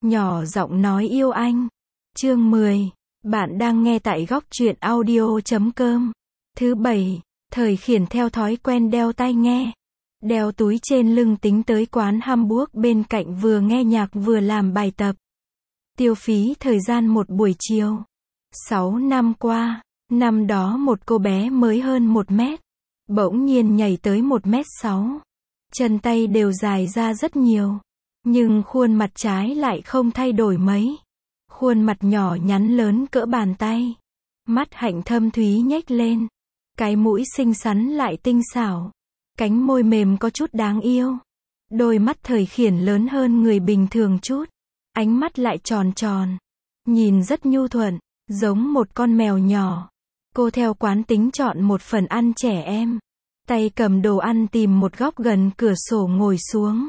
nhỏ giọng nói yêu anh. Chương 10. Bạn đang nghe tại góc truyện audio.com. Thứ 7. Thời Khiển theo thói quen đeo tai nghe, đeo túi trên lưng tính tới quán Hamburg bên cạnh vừa nghe nhạc vừa làm bài tập. Tiêu phí thời gian một buổi chiều. 6 năm qua, năm đó một cô bé mới hơn 1 mét, bỗng nhiên nhảy tới 1m6. Chân tay đều dài ra rất nhiều, nhưng khuôn mặt trái lại không thay đổi mấy. Khuôn mặt nhỏ nhắn lớn cỡ bàn tay, mắt hạnh thâm thúy nhếch lên, cái mũi xinh xắn lại tinh xảo, cánh môi mềm có chút đáng yêu. Đôi mắt Thời Khiển lớn hơn người bình thường chút, ánh mắt lại tròn tròn, nhìn rất nhu thuận, giống một con mèo nhỏ. Cô theo quán tính chọn một phần ăn trẻ em, tay cầm đồ ăn tìm một góc gần cửa sổ ngồi xuống.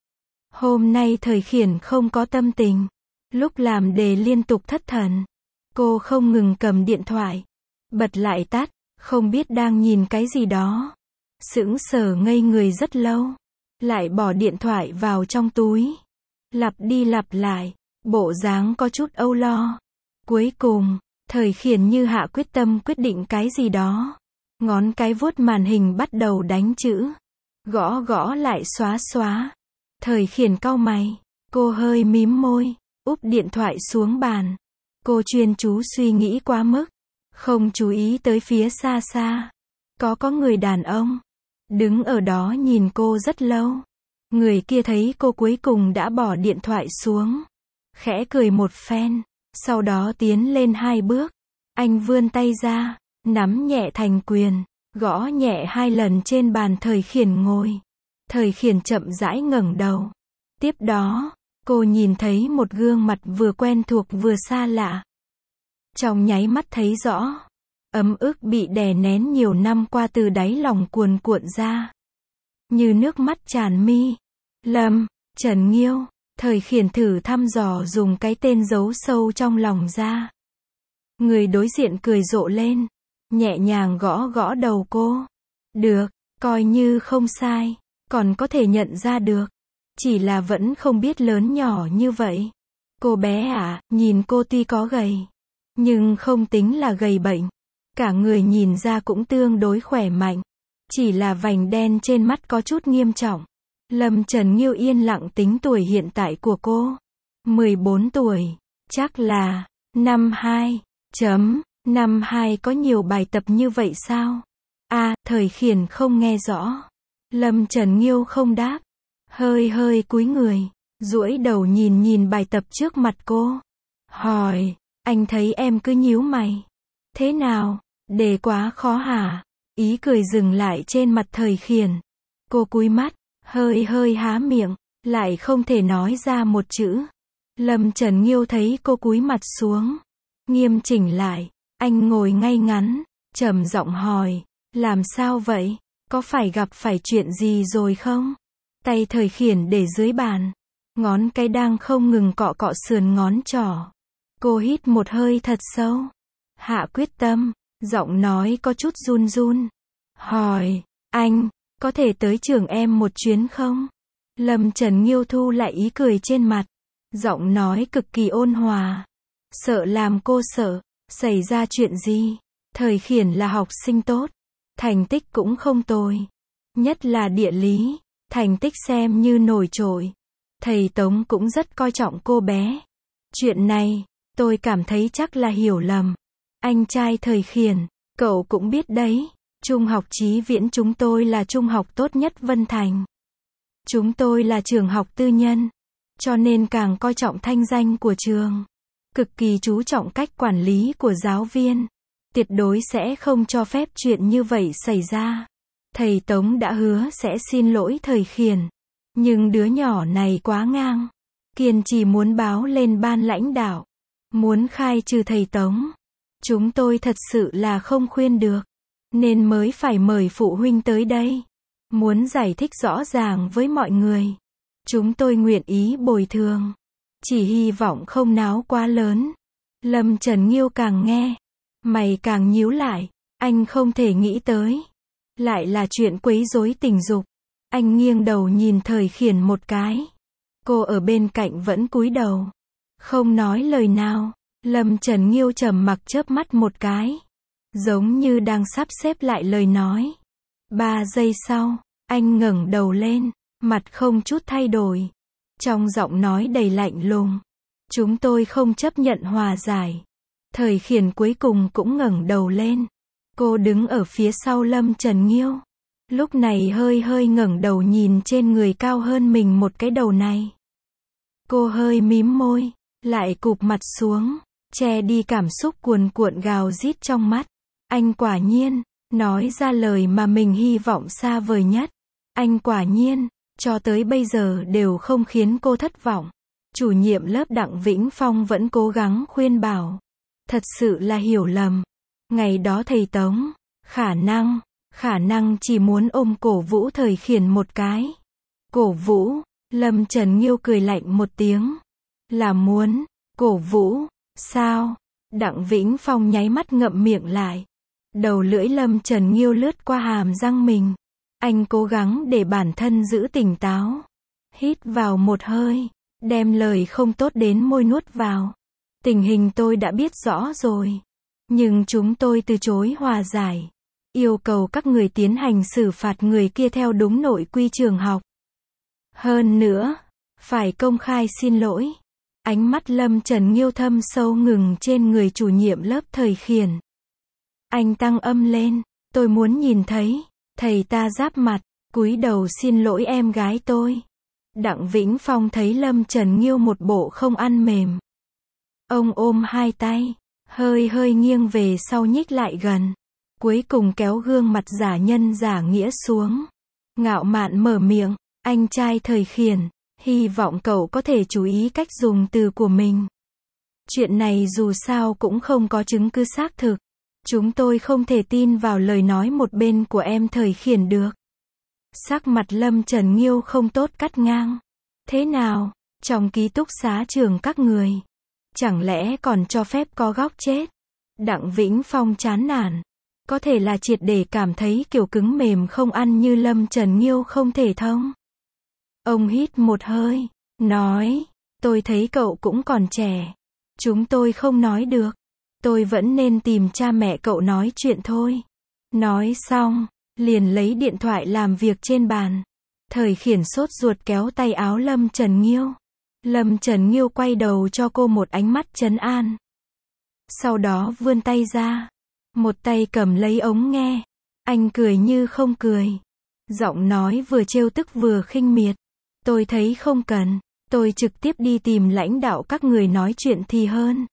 Hôm nay Thời Khiển không có tâm tình, lúc làm đề liên tục thất thần. Cô không ngừng cầm điện thoại, bật lại tắt, không biết đang nhìn cái gì đó. Sững sờ ngây người rất lâu, lại bỏ điện thoại vào trong túi. Lặp đi lặp lại, bộ dáng có chút âu lo. Cuối cùng, Thời Khiển như hạ quyết tâm quyết định cái gì đó. Ngón cái vuốt màn hình bắt đầu đánh chữ. Gõ gõ lại xóa xóa. Thời Khiển cau mày, cô hơi mím môi, úp điện thoại xuống bàn. Cô chuyên chú suy nghĩ quá mức, không chú ý tới phía xa xa. Có người đàn ông đứng ở đó nhìn cô rất lâu. Người kia thấy cô cuối cùng đã bỏ điện thoại xuống, khẽ cười một phen, sau đó tiến lên 2 bước. Anh vươn tay ra, nắm nhẹ thành quyền, gõ nhẹ 2 lần trên bàn Thời Khiển ngồi. Thời Khiển chậm rãi ngẩng đầu. Tiếp đó, cô nhìn thấy một gương mặt vừa quen thuộc vừa xa lạ. Trong nháy mắt thấy rõ, ấm ức bị đè nén nhiều năm qua từ đáy lòng cuồn cuộn ra, như nước mắt tràn mi. Lâm Trần Nghiêu. Thời Khiển thử thăm dò dùng cái tên giấu sâu trong lòng ra. Người đối diện cười rộ lên, nhẹ nhàng gõ gõ đầu cô. Được, coi như không sai, còn có thể nhận ra được. Chỉ là vẫn không biết lớn nhỏ như vậy. Cô bé à, nhìn cô tuy có gầy, nhưng không tính là gầy bệnh. Cả người nhìn ra cũng tương đối khỏe mạnh. Chỉ là vành đen trên mắt có chút nghiêm trọng. Lâm Trần Nghiêu yên lặng tính tuổi hiện tại của cô. 14 tuổi, chắc là năm 2. Năm 2 có nhiều bài tập như vậy sao? Thời Khiển không nghe rõ. Lâm Trần Nghiêu không đáp, hơi cúi người, duỗi đầu nhìn bài tập trước mặt cô. Hỏi, anh thấy em cứ nhíu mày. Thế nào, đề quá khó hả? Ý cười dừng lại trên mặt Thời Khiển. Cô cúi mắt, hơi há miệng, lại không thể nói ra một chữ. Lâm Trần Nghiêu thấy cô cúi mặt xuống, nghiêm chỉnh lại, anh ngồi ngay ngắn, trầm giọng hỏi, làm sao vậy? Có phải gặp phải chuyện gì rồi không? Tay Thời Khiển để dưới bàn, ngón cái đang không ngừng cọ cọ sườn ngón trỏ. Cô hít một hơi thật sâu, hạ quyết tâm, giọng nói có chút run run. Hỏi, anh, có thể tới trường em một chuyến không? Lâm Trần Nghiêu thu lại ý cười trên mặt, giọng nói cực kỳ ôn hòa. Sợ làm cô sợ, xảy ra chuyện gì? Thời Khiển là học sinh tốt, thành tích cũng không tồi. Nhất là địa lý, thành tích xem như nổi trội. Thầy Tống cũng rất coi trọng cô bé. Chuyện này, tôi cảm thấy chắc là hiểu lầm. Anh trai Thời Khiển, cậu cũng biết đấy. Trung học Chí Viễn chúng tôi là trung học tốt nhất Vân Thành. Chúng tôi là trường học tư nhân, cho nên càng coi trọng thanh danh của trường. Cực kỳ chú trọng cách quản lý của giáo viên. Tuyệt đối sẽ không cho phép chuyện như vậy xảy ra. Thầy Tống đã hứa sẽ xin lỗi Thời Khiển. Nhưng đứa nhỏ này quá ngang. Kiên trì muốn báo lên ban lãnh đạo. Muốn khai trừ thầy Tống. Chúng tôi thật sự là không khuyên được. Nên mới phải mời phụ huynh tới đây. Muốn giải thích rõ ràng với mọi người. Chúng tôi nguyện ý bồi thường. Chỉ hy vọng không náo quá lớn. Lâm Trần Nghiêu càng nghe, mày càng nhíu lại. Anh không thể nghĩ tới, lại là chuyện quấy rối tình dục. Anh nghiêng đầu nhìn Thời Khiển một cái. Cô ở bên cạnh vẫn cúi đầu, Không nói lời nào, Lâm Trần Nghiêu trầm mặc chớp mắt một cái. Giống như đang sắp xếp lại lời nói. 3 giây sau, anh ngẩng đầu lên, mặt không chút thay đổi. Trong giọng nói đầy lạnh lùng. Chúng tôi không chấp nhận hòa giải. Thời Khiển cuối cùng cũng ngẩng đầu lên. Cô đứng ở phía sau Lâm Trần Nghiêu. Lúc này hơi hơi ngẩng đầu nhìn trên người cao hơn mình một cái đầu này. Cô hơi mím môi, lại cụp mặt xuống, che đi cảm xúc cuồn cuộn gào rít trong mắt. Anh quả nhiên, nói ra lời mà mình hy vọng xa vời nhất. Anh quả nhiên, cho tới bây giờ đều không khiến cô thất vọng. Chủ nhiệm lớp Đặng Vĩnh Phong vẫn cố gắng khuyên bảo. Thật sự là hiểu lầm. Ngày đó thầy Tống, khả năng chỉ muốn ôm cổ vũ Thời Khiển một cái. Cổ vũ, Lâm Trần Nghiêu cười lạnh một tiếng. Là muốn, cổ vũ, sao? Đặng Vĩnh Phong nháy mắt ngậm miệng lại. Đầu lưỡi Lâm Trần Nghiêu lướt qua hàm răng mình. Anh cố gắng để bản thân giữ tỉnh táo. Hít vào một hơi, đem lời không tốt đến môi nuốt vào. Tình hình tôi đã biết rõ rồi. Nhưng chúng tôi từ chối hòa giải. Yêu cầu các người tiến hành xử phạt người kia theo đúng nội quy trường học. Hơn nữa, phải công khai xin lỗi. Ánh mắt Lâm Trần Nghiêu thâm sâu ngừng trên người chủ nhiệm lớp Thời Khiển. Anh tăng âm lên, tôi muốn nhìn thấy, thầy ta giáp mặt, cúi đầu xin lỗi em gái tôi. Đặng Vĩnh Phong thấy Lâm Trần Nghiêu một bộ không ăn mềm. Ông ôm hai tay, hơi hơi nghiêng về sau nhích lại gần. Cuối cùng kéo gương mặt giả nhân giả nghĩa xuống. Ngạo mạn mở miệng, anh trai Thời Khiển, hy vọng cậu có thể chú ý cách dùng từ của mình. Chuyện này dù sao cũng không có chứng cứ xác thực. Chúng tôi không thể tin vào lời nói một bên của em Thời Khiển được. Sắc mặt Lâm Trần Nghiêu không tốt cắt ngang. Thế nào, trong ký túc xá trường các người, chẳng lẽ còn cho phép có góc chết? Đặng Vĩnh Phong chán nản. Có thể là triệt để cảm thấy kiểu cứng mềm không ăn như Lâm Trần Nghiêu không thể thông. Ông hít một hơi, nói, tôi thấy cậu cũng còn trẻ. Chúng tôi không nói được. Tôi vẫn nên tìm cha mẹ cậu nói chuyện thôi. Nói xong, liền lấy điện thoại làm việc trên bàn. Thời Khiển sốt ruột kéo tay áo Lâm Trần Nghiêu. Lâm Trần Nghiêu quay đầu cho cô một ánh mắt trấn an. Sau đó vươn tay ra. Một tay cầm lấy ống nghe. Anh cười như không cười. Giọng nói vừa trêu tức vừa khinh miệt. Tôi thấy không cần. Tôi trực tiếp đi tìm lãnh đạo các người nói chuyện thì hơn.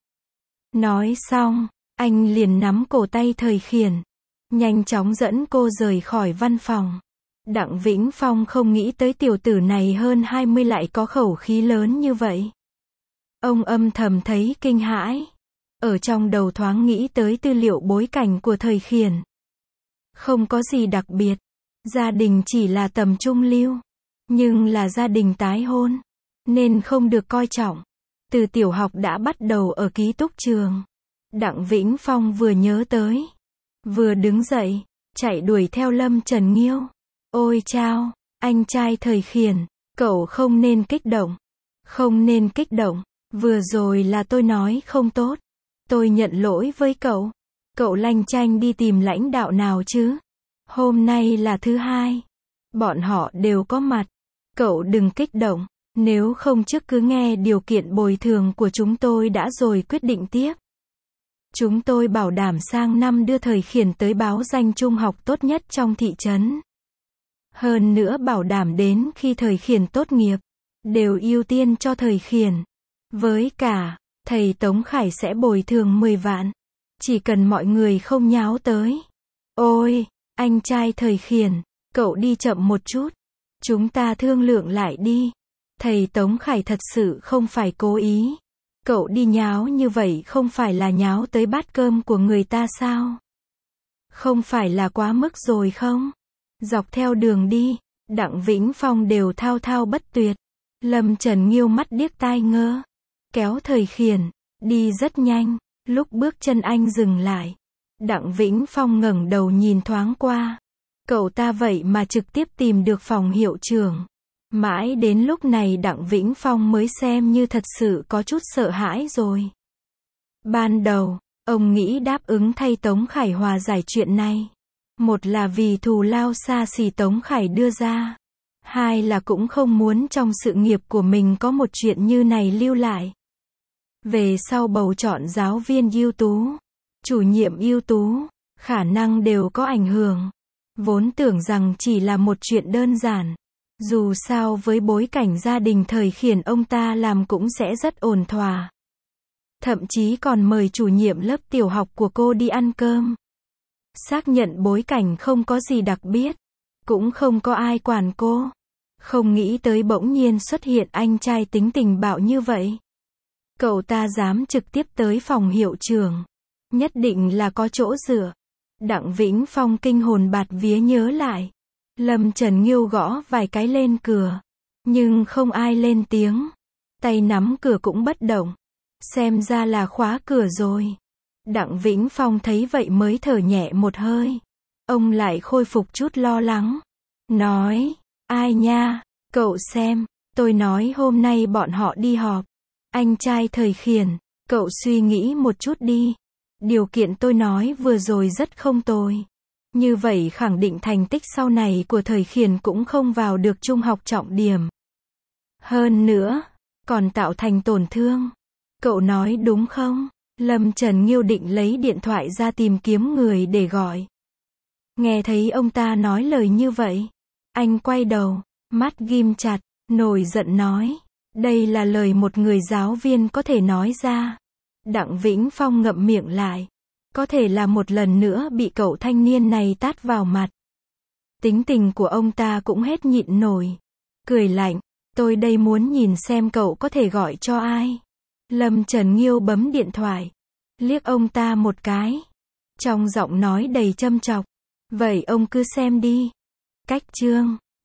Nói xong, anh liền nắm cổ tay Thời Khiển. Nhanh chóng dẫn cô rời khỏi văn phòng. Đặng Vĩnh Phong không nghĩ tới tiểu tử này hơn 20 lại có khẩu khí lớn như vậy. Ông âm thầm thấy kinh hãi. Ở trong đầu thoáng nghĩ tới tư liệu bối cảnh của Thời Khiển. Không có gì đặc biệt. Gia đình chỉ là tầm trung lưu. Nhưng là gia đình tái hôn. Nên không được coi trọng. Từ tiểu học đã bắt đầu ở ký túc trường. Đặng Vĩnh Phong vừa nhớ tới. Vừa đứng dậy, chạy đuổi theo Lâm Trần Nghiêu. Ôi chao, anh trai Thời Khiển, cậu không nên kích động. Không nên kích động, vừa rồi là tôi nói không tốt. Tôi nhận lỗi với cậu. Cậu lanh chanh đi tìm lãnh đạo nào chứ? Hôm nay là thứ hai. Bọn họ đều có mặt. Cậu đừng kích động. Nếu không trước cứ nghe điều kiện bồi thường của chúng tôi đã rồi quyết định tiếp. Chúng tôi bảo đảm sang năm đưa Thời Khiển tới báo danh trung học tốt nhất trong thị trấn. Hơn nữa bảo đảm đến khi Thời Khiển tốt nghiệp, đều ưu tiên cho Thời Khiển. Với cả, thầy Tống Khải sẽ bồi thường 10 vạn. Chỉ cần mọi người không nháo tới. Ôi, anh trai Thời Khiển, cậu đi chậm một chút. Chúng ta thương lượng lại đi. Thầy Tống Khải thật sự không phải cố ý. Cậu đi nháo như vậy không phải là nháo tới bát cơm của người ta sao? Không phải là quá mức rồi không? Dọc theo đường đi, Đặng Vĩnh Phong đều thao thao bất tuyệt. Lâm Trần Nghiêu mắt điếc tai ngơ. Kéo Thời Khiển, đi rất nhanh. Lúc bước chân anh dừng lại. Đặng Vĩnh Phong ngẩng đầu nhìn thoáng qua. Cậu ta vậy mà trực tiếp tìm được phòng hiệu trưởng. Mãi đến lúc này Đặng Vĩnh Phong mới xem như thật sự có chút sợ hãi rồi. Ban đầu, ông nghĩ đáp ứng thay Tống Khải hòa giải chuyện này. Một là vì thù lao xa xỉ Tống Khải đưa ra. Hai là cũng không muốn trong sự nghiệp của mình có một chuyện như này lưu lại. Về sau bầu chọn giáo viên ưu tú, chủ nhiệm ưu tú, khả năng đều có ảnh hưởng. Vốn tưởng rằng chỉ là một chuyện đơn giản. Dù sao với bối cảnh gia đình thời Khiển ông ta làm cũng sẽ rất ổn thỏa. Thậm chí còn mời chủ nhiệm lớp tiểu học của cô đi ăn cơm. Xác nhận bối cảnh không có gì đặc biệt. Cũng không có ai quản cô. Không nghĩ tới bỗng nhiên xuất hiện anh trai tính tình bạo như vậy. Cậu ta dám trực tiếp tới phòng hiệu trưởng. Nhất định là có chỗ dựa. Đặng Vĩnh Phong kinh hồn bạt vía nhớ lại. Lâm Trần Nghiêu gõ vài cái lên cửa. Nhưng không ai lên tiếng. Tay nắm cửa cũng bất động. Xem ra là khóa cửa rồi. Đặng Vĩnh Phong thấy vậy mới thở nhẹ một hơi. Ông lại khôi phục chút lo lắng. Nói, ai nha, cậu xem, tôi nói hôm nay bọn họ đi họp. Anh trai thời Khiển, cậu suy nghĩ một chút đi. Điều kiện tôi nói vừa rồi rất không tồi. Như vậy khẳng định thành tích sau này của thời Khiển cũng không vào được trung học trọng điểm. Hơn nữa, còn tạo thành tổn thương. Cậu nói đúng không? Lâm Trần Nghiêu định lấy điện thoại ra tìm kiếm người để gọi. Nghe thấy ông ta nói lời như vậy. Anh quay đầu, mắt ghim chặt, nổi giận nói. Đây là lời một người giáo viên có thể nói ra. Đặng Vĩnh Phong ngậm miệng lại. Có thể là một lần nữa bị cậu thanh niên này tát vào mặt. Tính tình của ông ta cũng hết nhịn nổi. Cười lạnh, tôi đây muốn nhìn xem cậu có thể gọi cho ai. Lâm Trần Nghiêu bấm điện thoại. Liếc ông ta một cái. Trong giọng nói đầy châm chọc. Vậy ông cứ xem đi. Cách chương